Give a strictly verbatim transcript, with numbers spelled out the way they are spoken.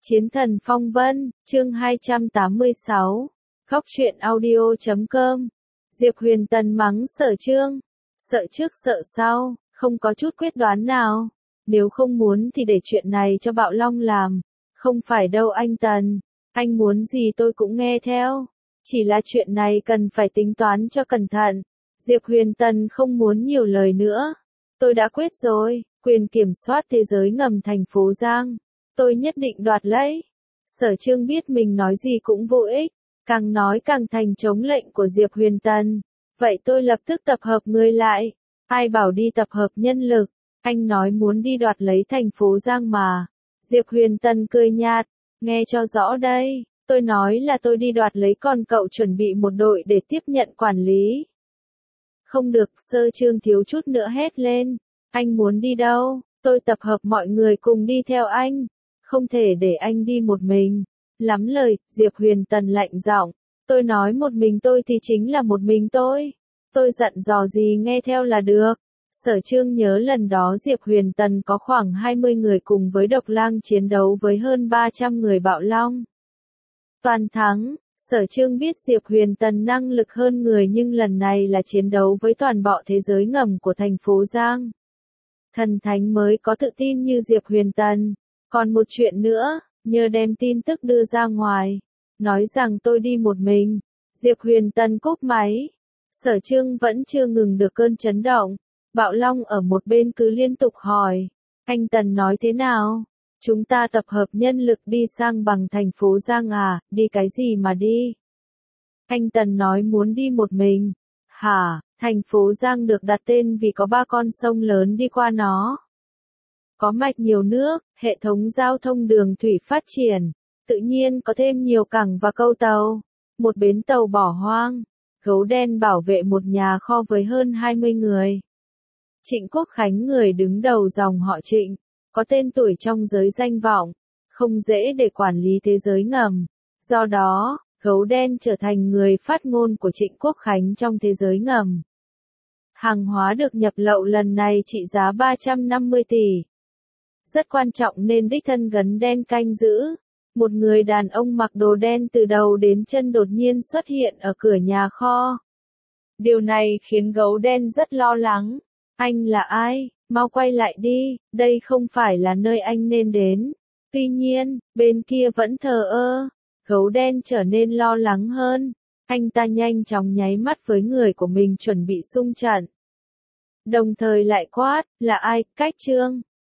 Chiến thần phong vân, chương hai trăm tám mươi sáu. Khóc chuyện audio chấm com. Diệp Huyền Tần mắng Sở Chương. Sợ trước sợ sau, không có chút quyết đoán nào. Nếu không muốn thì để chuyện này cho Bạo Long làm. Không phải đâu anh Tần. Anh muốn gì tôi cũng nghe theo. Chỉ là chuyện này cần phải tính toán cho cẩn thận. Diệp Huyền Tần không muốn nhiều lời nữa. Tôi đã quyết rồi, quyền kiểm soát thế giới ngầm thành phố Giang. Tôi nhất định đoạt lấy. Sở Chương biết mình nói gì cũng vô ích, càng nói càng thành chống lệnh của Diệp Huyền Tần. Vậy tôi lập tức tập hợp người lại. Ai bảo đi tập hợp nhân lực, anh nói muốn đi đoạt lấy thành phố Giang mà. Diệp Huyền Tần cười nhạt, nghe cho rõ đây, tôi nói là tôi đi đoạt lấy, còn cậu chuẩn bị một đội để tiếp nhận quản lý. Không được, Sở Chương thiếu chút nữa hét lên. Anh muốn đi đâu? Tôi tập hợp mọi người cùng đi theo anh. Không thể để anh đi một mình. Lắm lời, Diệp Huyền Tần lạnh giọng. Tôi nói một mình tôi thì chính là một mình tôi. Tôi dặn dò gì nghe theo là được. Sở Chương nhớ lần đó Diệp Huyền Tần có khoảng hai mươi người cùng với Độc Lang chiến đấu với hơn ba trăm người Bạo Long. Toàn thắng. Sở Chương biết Diệp Huyền Tần năng lực hơn người, nhưng lần này là chiến đấu với toàn bộ thế giới ngầm của thành phố Giang. Thần thánh mới có tự tin như Diệp Huyền Tần. Còn một chuyện nữa, nhờ đem tin tức đưa ra ngoài. Nói rằng tôi đi một mình. Diệp Huyền Tần cúp máy. Sở Chương vẫn chưa ngừng được cơn chấn động. Bạo Long ở một bên cứ liên tục hỏi. Anh Tần nói thế nào? Chúng ta tập hợp nhân lực đi sang bằng thành phố Giang à, đi cái gì mà đi? Anh Tần nói muốn đi một mình. Hả, thành phố Giang được đặt tên vì có ba con sông lớn đi qua nó. Có mạch nhiều nước, hệ thống giao thông đường thủy phát triển, tự nhiên có thêm nhiều cảng và câu tàu. Một bến tàu bỏ hoang, gấu đen bảo vệ một nhà kho với hơn hai mươi người. Trịnh Quốc Khánh, người đứng đầu dòng họ Trịnh, có tên tuổi trong giới danh vọng, không dễ để quản lý thế giới ngầm. Do đó, gấu đen trở thành người phát ngôn của Trịnh Quốc Khánh trong thế giới ngầm. Hàng hóa được nhập lậu lần này trị giá ba trăm năm mươi tỷ. Rất quan trọng nên đích thân Gấn Đen canh giữ. Một người đàn ông mặc đồ đen từ đầu đến chân đột nhiên xuất hiện ở cửa nhà kho. Điều này khiến gấu đen rất lo lắng. Anh là ai? Mau quay lại đi, đây không phải là nơi anh nên đến. Tuy nhiên, bên kia vẫn thờ ơ. Gấu đen trở nên lo lắng hơn. Anh ta nhanh chóng nháy mắt với người của mình chuẩn bị xung trận. Đồng thời lại quát, là ai, Cách Chương?